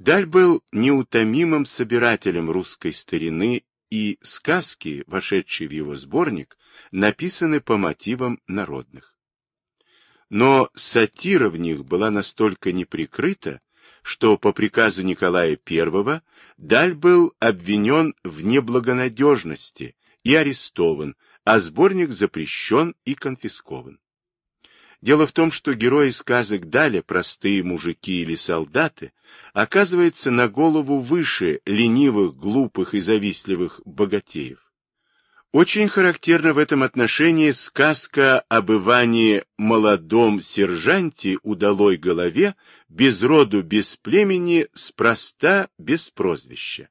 Даль был неутомимым собирателем русской старины, и сказки, вошедшие в его сборник, написаны по мотивам народных. Но сатира в них была настолько неприкрыта, что по приказу Николая I Даль был обвинен в неблагонадежности и арестован, а сборник запрещен и конфискован. Дело в том, что герои сказок Даля, простые мужики или солдаты, оказываются на голову выше ленивых, глупых и завистливых богатеев. Очень характерна в этом отношении сказка об Иване молодом сержанте удалой голове, без роду, без племени, спроста, без прозвища.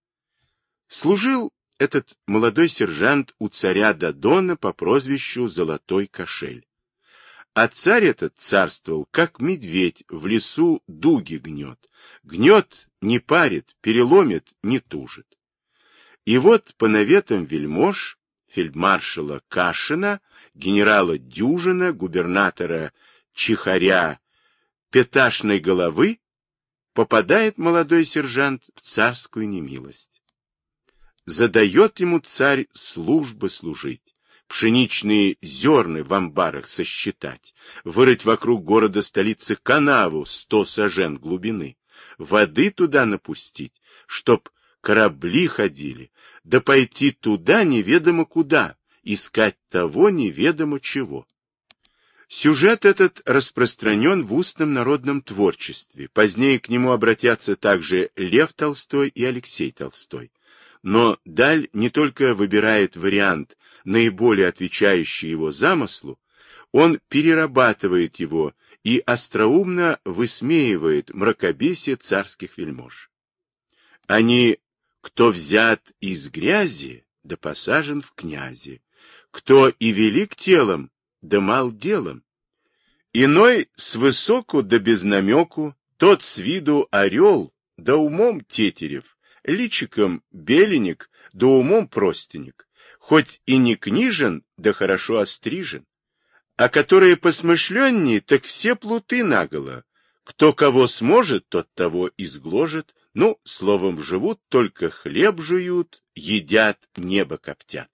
Служил этот молодой сержант у царя Додона по прозвищу Золотой Кошель. А царь этот царствовал, как медведь в лесу дуги гнет. Гнет, не парит, переломит, не тужит. И вот по наветам вельмож, фельдмаршала Кашина, генерала Дюжина, губернатора Чихаря, Пяташной головы, попадает молодой сержант в царскую немилость. Задает ему царь службы служить, пшеничные зерны в амбарах сосчитать, вырыть вокруг города-столицы канаву 100 сажен глубины, воды туда напустить, чтоб корабли ходили, да пойти туда неведомо куда, искать того неведомо чего. Сюжет этот распространен в устном народном творчестве, позднее к нему обратятся также Лев Толстой и Алексей Толстой. Но Даль не только выбирает вариант, наиболее отвечающий его замыслу, он перерабатывает его и остроумно высмеивает мракобесие царских вельмож. Они, кто взят из грязи, да посажен в князи, кто и велик телом, да мал делом, иной свысоку да без намеку, тот с виду орел, да умом тетерев, личиком беленик, да умом простенек, хоть и не книжен, да хорошо острижен, а которые посмышленнее, так все плуты наголо, кто кого сможет, тот того изгложит, ну, словом, живут, только хлеб жуют, едят, небо коптят.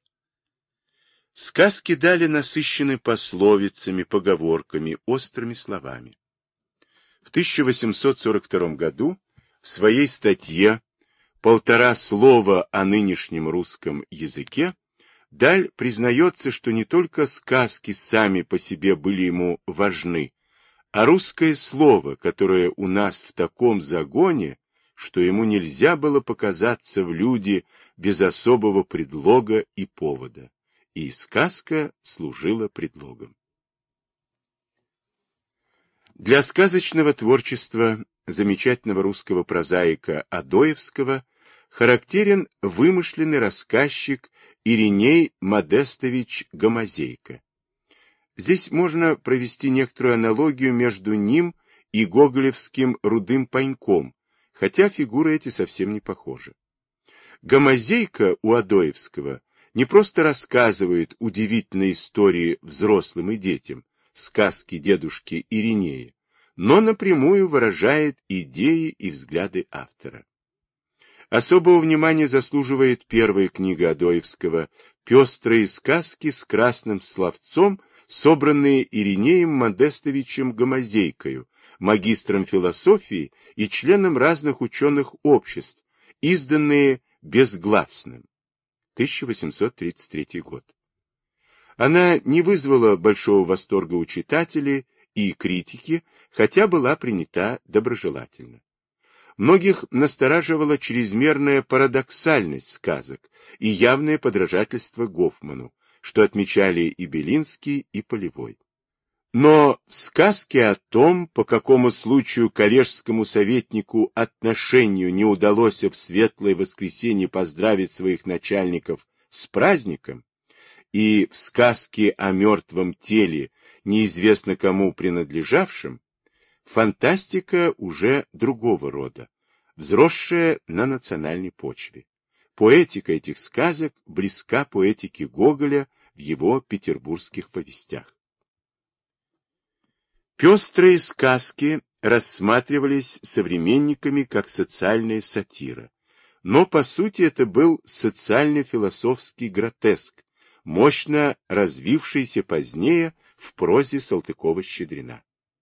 Сказки Даля насыщены пословицами, поговорками, острыми словами. В 1842 году в своей статье «Полтора слова о нынешнем русском языке» Даль признается, что не только сказки сами по себе были ему важны, а русское слово, которое у нас в таком загоне, что ему нельзя было показаться в люди без особого предлога и повода, и сказка служила предлогом. Для сказочного творчества замечательного русского прозаика Адоевского характерен вымышленный рассказчик Ириней Модестович Гомозейко. Здесь можно провести некоторую аналогию между ним и гоголевским Рудым Паньком, хотя фигуры эти совсем не похожи. Гомозейко у Адоевского не просто рассказывает удивительные истории взрослым и детям, сказки дедушки Иринея, но напрямую выражает идеи и взгляды автора. Особого внимания заслуживает первая книга Адоевского «Пестрые сказки с красным словцом», собранные Иринеем Модестовичем Гомозейкою, магистром философии и членом разных ученых обществ, изданные безгласным. 1833 год. Она не вызвала большого восторга у читателей и критики, хотя была принята доброжелательно. Многих настораживала чрезмерная парадоксальность сказок и явное подражательство Гофману, что отмечали и Белинский, и Полевой. Но в сказке о том, по какому случаю коллежскому советнику отношению не удалось в светлое воскресенье поздравить своих начальников с праздником, и в сказке о мертвом теле, неизвестно кому принадлежавшем, фантастика уже другого рода, взросшая на национальной почве. Поэтика этих сказок близка поэтике Гоголя в его петербургских повестях. Пестрые сказки рассматривались современниками как социальная сатира, но по сути это был социально-философский гротеск, мощно развившийся позднее в прозе Салтыкова-Щедрина.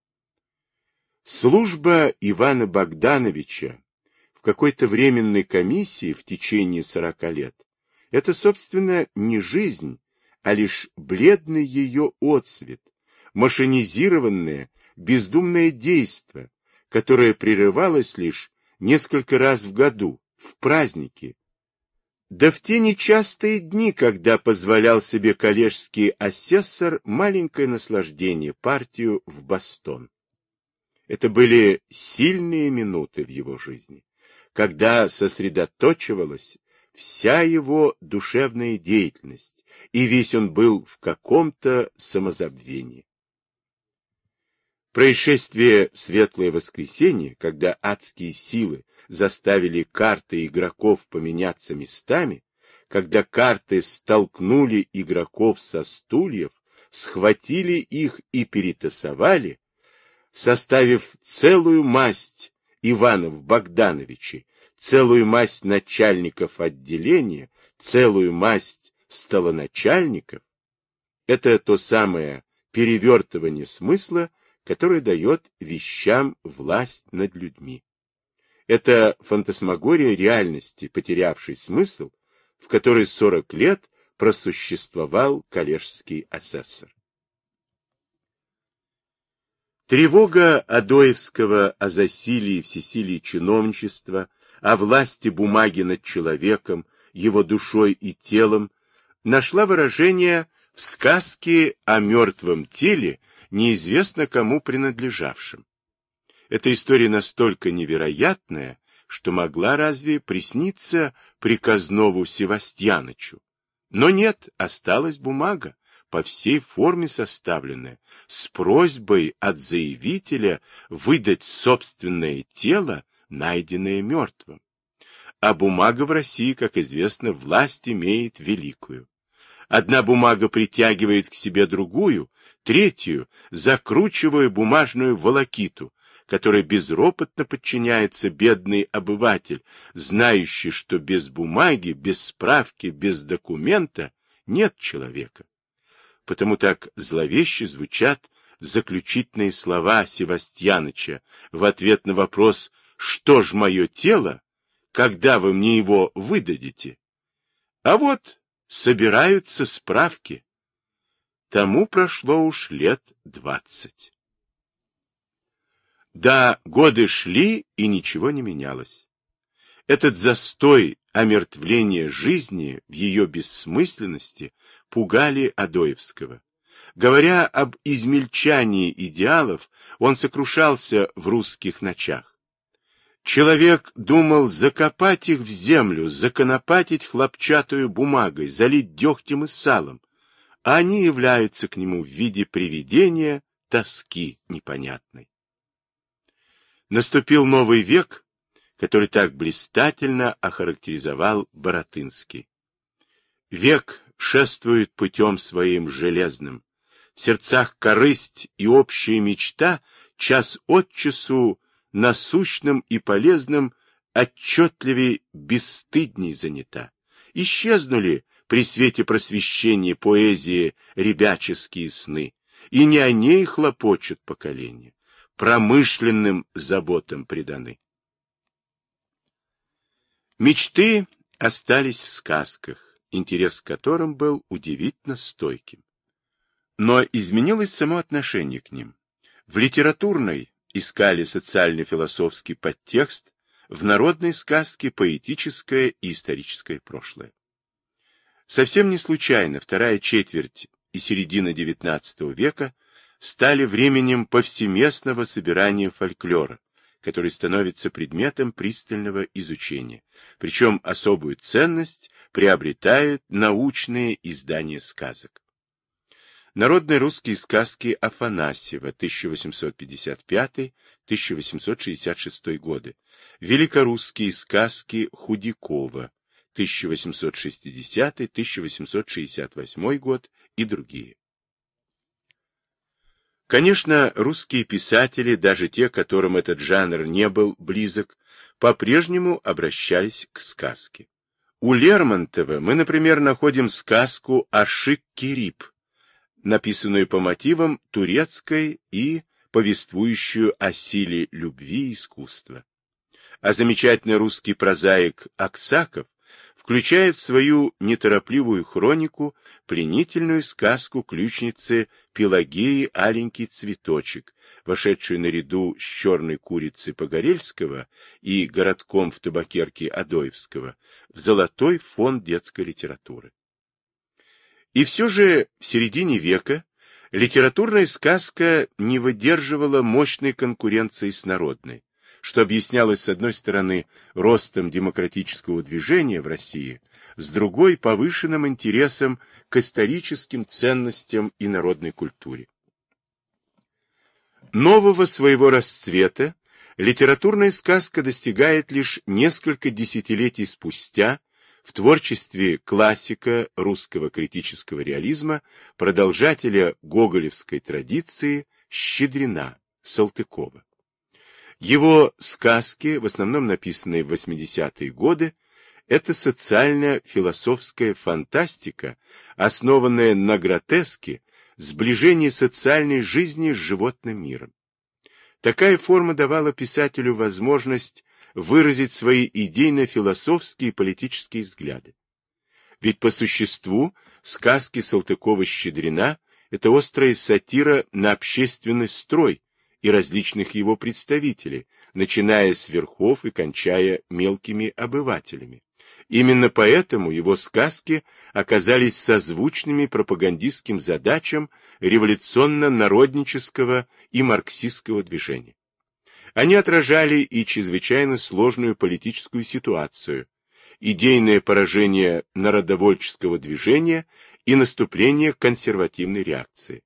Служба Ивана Богдановича в какой-то временной комиссии в течение 40 лет – это, собственно, не жизнь, а лишь бледный ее отсвет, машинизированное, бездумное действо, которое прерывалось лишь несколько раз в году, в праздники, да в те нечастые дни, когда позволял себе коллежский асессор маленькое наслаждение партию в бастон. Это были сильные минуты в его жизни, когда сосредоточивалась вся его душевная деятельность, и весь он был в каком-то самозабвении. Происшествие «Светлое воскресенье», когда адские силы заставили карты игроков поменяться местами, когда карты столкнули игроков со стульев, схватили их и перетасовали, составив целую масть Иванов-Богдановичей, целую масть начальников отделения, целую масть столоначальников, это то самое перевертывание смысла, которое дает вещам власть над людьми. Это фантасмагория реальности, потерявшей смысл, в которой 40 лет просуществовал коллежский асессор. Тревога Адоевского о засилии и всесилии чиновничества, о власти бумаги над человеком, его душой и телом, нашла выражение в сказке о мертвом теле, неизвестно кому принадлежавшем. Эта история настолько невероятная, что могла разве присниться приказнову Севастьянычу. Но нет, осталась бумага, по всей форме составленная, с просьбой от заявителя выдать собственное тело, найденное мертвым. А бумага в России, как известно, власть имеет великую. Одна бумага притягивает к себе другую, третью, закручивая бумажную волокиту, которой безропотно подчиняется бедный обыватель, знающий, что без бумаги, без справки, без документа нет человека. Потому так зловеще звучат заключительные слова Севастьяныча в ответ на вопрос «Что ж мое тело? Когда вы мне его выдадите?» А вот собираются справки. Тому прошло уж лет 20. Да, годы шли, и ничего не менялось. Этот застой омертвления жизни в ее бессмысленности пугали Адоевского. Говоря об измельчании идеалов, он сокрушался в русских ночах. Человек думал закопать их в землю, законопатить хлопчатую бумагой, залить дегтем и салом, а они являются к нему в виде привидения тоски непонятной. Наступил новый век, который так блистательно охарактеризовал Баратынский. Век шествует путем своим железным, в сердцах корысть и общая мечта час от часу насущным и полезным отчетливее бесстыдней занята. Исчезнули при свете просвещения поэзии ребяческие сны, и не о ней хлопочут поколения, промышленным заботам преданы. Мечты остались в сказках, интерес к которым был удивительно стойким. Но изменилось само отношение к ним. В литературной искали социально-философский подтекст, в народной сказке поэтическое и историческое прошлое. Совсем не случайно вторая четверть и середина XIX века стали временем повсеместного собирания фольклора, который становится предметом пристального изучения, причем особую ценность приобретают научные издания сказок. Народные русские сказки Афанасьева, 1855-1866 годы, великорусские сказки Худякова, 1860-1868 год и другие. Конечно, русские писатели, даже те, которым этот жанр не был близок, по-прежнему обращались к сказке. У Лермонтова мы, например, находим сказку «Ашик-Кирип», написанную по мотивам турецкой и повествующую о силе любви и искусства. А замечательный русский прозаик Аксаков включает в свою неторопливую хронику пленительную сказку ключницы Пелагеи «Аленький цветочек», вошедшую наряду с черной курицей Погорельского и городком в табакерке Адоевского в золотой фонд детской литературы. И все же в середине века литературная сказка не выдерживала мощной конкуренции с народной, что объяснялось, с одной стороны, ростом демократического движения в России, с другой – повышенным интересом к историческим ценностям и народной культуре. Нового своего расцвета литературная сказка достигает лишь несколько десятилетий спустя в творчестве классика русского критического реализма, продолжателя гоголевской традиции Щедрина, Салтыкова. Его сказки, в основном написанные в 80-е годы, это социально-философская фантастика, основанная на гротеске, сближении социальной жизни с животным миром. Такая форма давала писателю возможность выразить свои идейно-философские и политические взгляды. Ведь по существу сказки Салтыкова-Щедрина – это острая сатира на общественный строй и различных его представителей, начиная с верхов и кончая мелкими обывателями. Именно поэтому его сказки оказались созвучными пропагандистским задачам революционно-народнического и марксистского движения. Они отражали и чрезвычайно сложную политическую ситуацию, идейное поражение народовольческого движения и наступление консервативной реакции.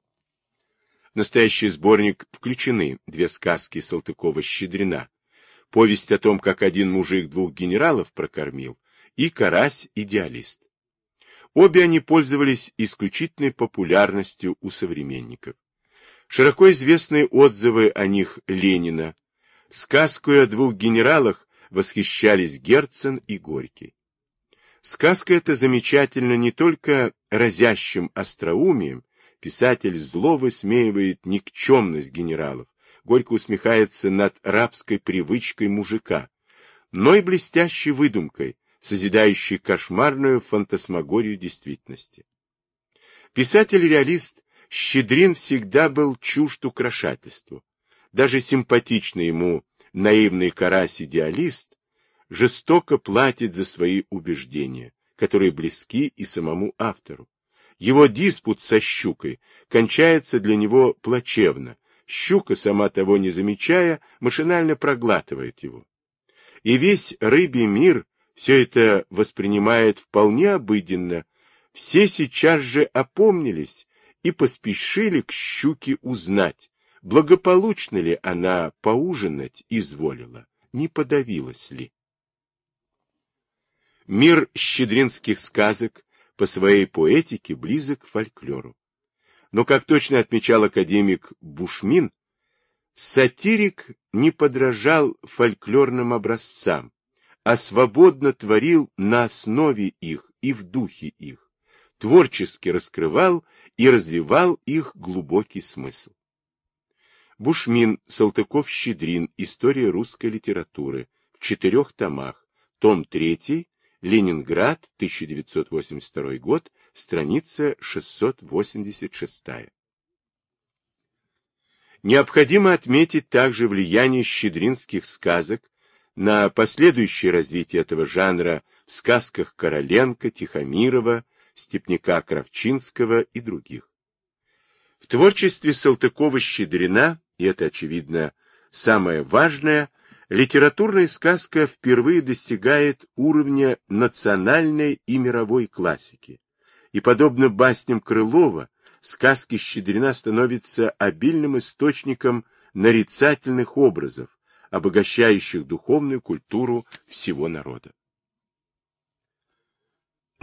В настоящий сборник включены две сказки Салтыкова-Щедрина: «Повесть о том, как один мужик двух генералов прокормил» и «Карась-идеалист». Обе они пользовались исключительной популярностью у современников. Широко известные отзывы о них Ленина. Сказкою о двух генералах восхищались Герцен и Горький. Сказка эта замечательна не только разящим остроумием, писатель зло высмеивает никчемность генералов, горько усмехается над рабской привычкой мужика, но и блестящей выдумкой, созидающей кошмарную фантасмагорию действительности. Писатель-реалист Щедрин всегда был чужд украшательству. Даже симпатичный ему наивный карась-идеалист жестоко платит за свои убеждения, которые близки и самому автору. Его диспут со щукой кончается для него плачевно. Щука, сама того не замечая, машинально проглатывает его. И весь рыбий мир все это воспринимает вполне обыденно. Все сейчас же опомнились и поспешили к щуке узнать, благополучно ли она поужинать изволила, не подавилась ли. Мир щедринских сказок по своей поэтике близок к фольклору. Но, как точно отмечал академик Бушмин, сатирик не подражал фольклорным образцам, а свободно творил на основе их и в духе их, творчески раскрывал и развивал их глубокий смысл. Бушмин, Салтыков-Щедрин. История русской литературы. В 4 томах. Том 3. Ленинград, 1982 год. Страница 686. Необходимо отметить также влияние щедринских сказок на последующее развитие этого жанра в сказках Короленко, Тихомирова, Степняка-Кравчинского и других. В творчестве Салтыкова-Щедрина, и это, очевидно, самое важное, литературная сказка впервые достигает уровня национальной и мировой классики, и, подобно басням Крылова, сказки Щедрина становятся обильным источником нарицательных образов, обогащающих духовную культуру всего народа.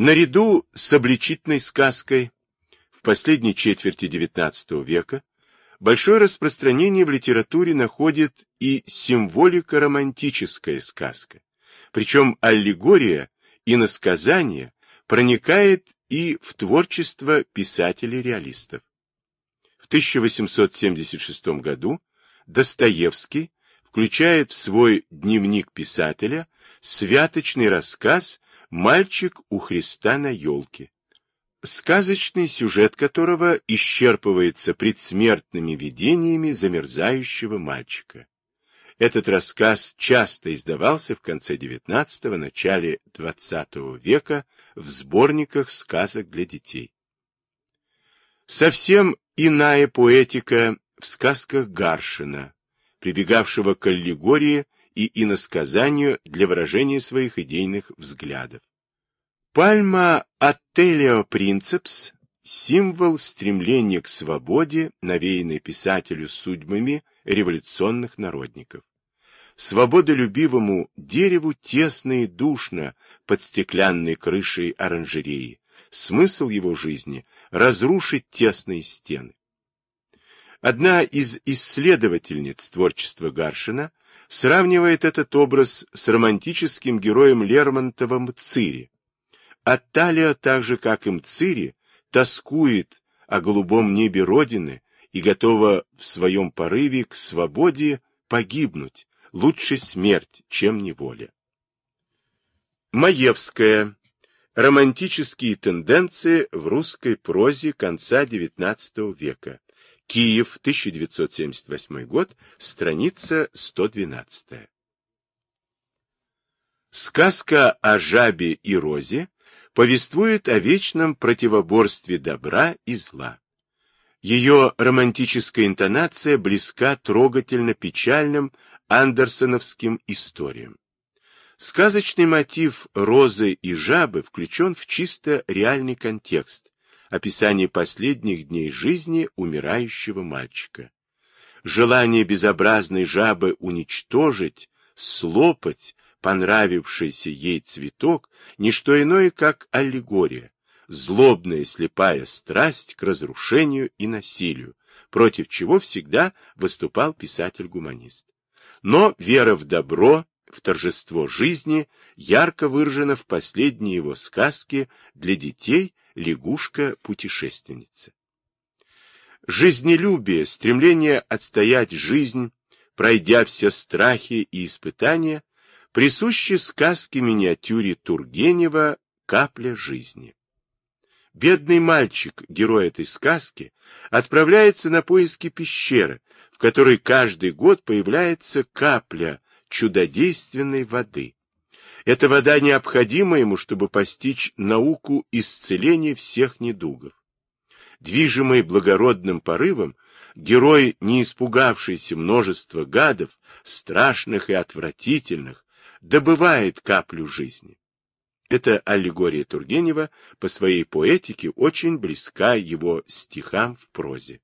Наряду с обличительной сказкой в последней четверти XIX века Большое распространение в литературе находит и символико-романтическая сказка. Причем аллегория, иносказание проникает и в творчество писателей-реалистов. В 1876 году Достоевский включает в свой дневник писателя святочный рассказ «Мальчик у Христа на елке», сказочный сюжет которого исчерпывается предсмертными видениями замерзающего мальчика. Этот рассказ часто издавался в конце XIX – начале XX века в сборниках сказок для детей. Совсем иная поэтика в сказках Гаршина, прибегавшего к аллегории и иносказанию для выражения своих идейных взглядов. Пальма Ателио Принцепс – символ стремления к свободе, навеянной писателю судьбами революционных народников. Свободолюбивому дереву тесно и душно под стеклянной крышей оранжереи. Смысл его жизни – разрушить тесные стены. Одна из исследовательниц творчества Гаршина сравнивает этот образ с романтическим героем Лермонтова Мцири. Атталия, так же как и Мцири, тоскует о голубом небе Родины и готова в своем порыве к свободе погибнуть, лучше смерть, чем неволя. Маевская. Романтические тенденции в русской прозе конца XIX века. Киев, 1978 год, страница 112. Сказка о жабе и розе повествует о вечном противоборстве добра и зла. Ее романтическая интонация близка трогательно печальным андерсоновским историям. Сказочный мотив розы и жабы включен в чисто реальный контекст, описание последних дней жизни умирающего мальчика. Желание безобразной жабы уничтожить, слопать понравившийся ей цветок – не что иное, как аллегория, злобная слепая страсть к разрушению и насилию, против чего всегда выступал писатель-гуманист. Но вера в добро, в торжество жизни ярко выражена в последней его сказке для детей «Лягушка-путешественница». Жизнелюбие, стремление отстоять жизнь, пройдя все страхи и испытания, присущи сказке-миниатюре Тургенева «Капля жизни». Бедный мальчик, герой этой сказки, отправляется на поиски пещеры, в которой каждый год появляется капля чудодейственной воды. Эта вода необходима ему, чтобы постичь науку исцеления всех недугов. Движимый благородным порывом, герой, не испугавшийся множества гадов, страшных и отвратительных, добывает каплю жизни. Эта аллегория Тургенева по своей поэтике очень близка его стихам в прозе.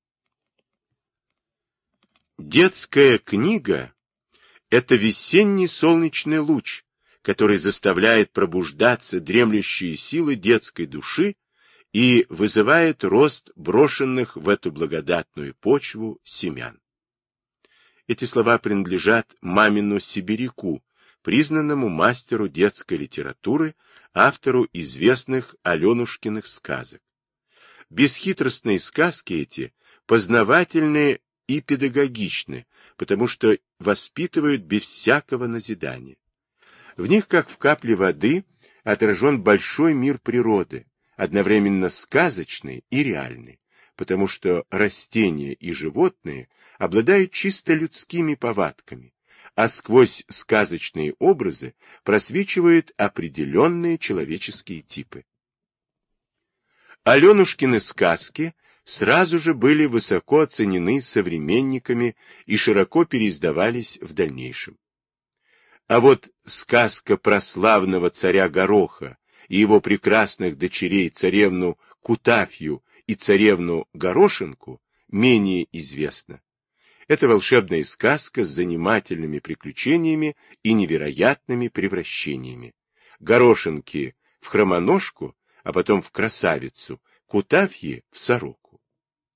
Детская книга – это весенний солнечный луч, который заставляет пробуждаться дремлющие силы детской души и вызывает рост брошенных в эту благодатную почву семян. Эти слова принадлежат мамину сибиряку, признанному мастеру детской литературы, автору известных Аленушкиных сказок. Бесхитростные сказки эти познавательны и педагогичны, потому что воспитывают без всякого назидания. В них, как в капле воды, отражен большой мир природы, одновременно сказочный и реальный, потому что растения и животные обладают чисто людскими повадками, а сквозь сказочные образы просвечивают определенные человеческие типы. Аленушкины сказки сразу же были высоко оценены современниками и широко переиздавались в дальнейшем. А вот сказка про славного царя Гороха и его прекрасных дочерей царевну Кутафью и царевну Горошинку менее известна. Это волшебная сказка с занимательными приключениями и невероятными превращениями. Горошинки в хромоножку, а потом в красавицу, Кутафьи в сороку.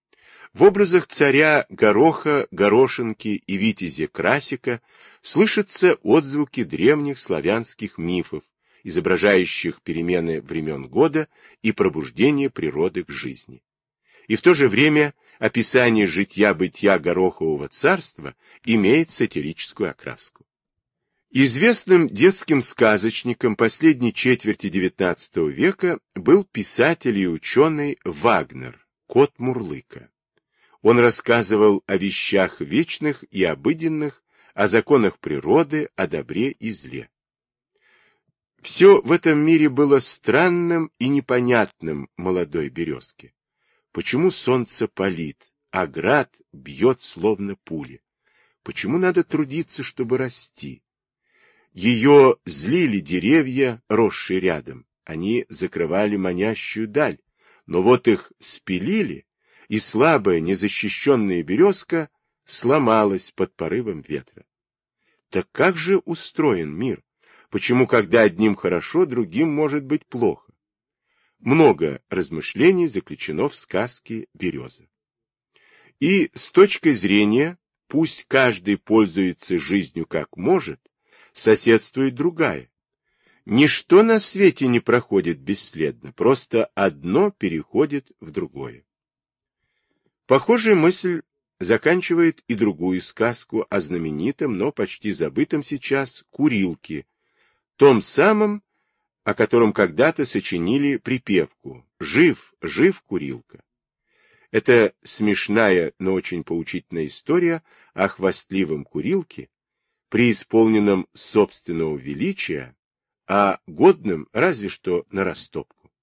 В образах царя Гороха, Горошинки и витязя Красика слышатся отзвуки древних славянских мифов, изображающих перемены времен года и пробуждение природы к жизни. И в то же время описание житья-бытия Горохового царства имеет сатирическую окраску. Известным детским сказочником последней четверти XIX века был писатель и ученый Вагнер, кот Мурлыка. Он рассказывал о вещах вечных и обыденных, о законах природы, о добре и зле. Все в этом мире было странным и непонятным молодой березке. Почему солнце палит, а град бьет словно пули? Почему надо трудиться, чтобы расти? Ее злили деревья, росшие рядом. Они закрывали манящую даль, но вот их спилили, и слабая, незащищенная березка сломалась под порывом ветра. Так как же устроен мир? Почему, когда одним хорошо, другим может быть плохо? Много размышлений заключено в сказке «Береза». И с точки зрения, пусть каждый пользуется жизнью как может, соседствует другая. Ничто на свете не проходит бесследно, просто одно переходит в другое. Похожая мысль заканчивает и другую сказку о знаменитом, но почти забытом сейчас Курилке, том самом, о котором когда-то сочинили припевку «Жив, жив, Курилка». Это смешная, но очень поучительная история о хвастливом Курилке, преисполненном собственного величия, а годным разве что на растопку.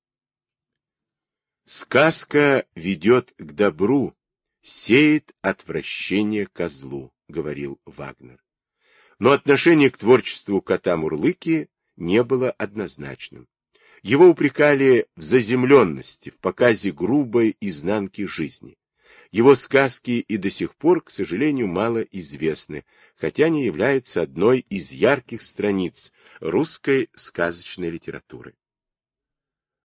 Сказка ведет к добру, сеет отвращение козлу, говорил Вагнер. Но отношение к творчеству кота Мурлыки не было однозначным. Его упрекали в заземленности, в показе грубой изнанки жизни. Его сказки и до сих пор, к сожалению, мало известны, хотя они являются одной из ярких страниц русской сказочной литературы.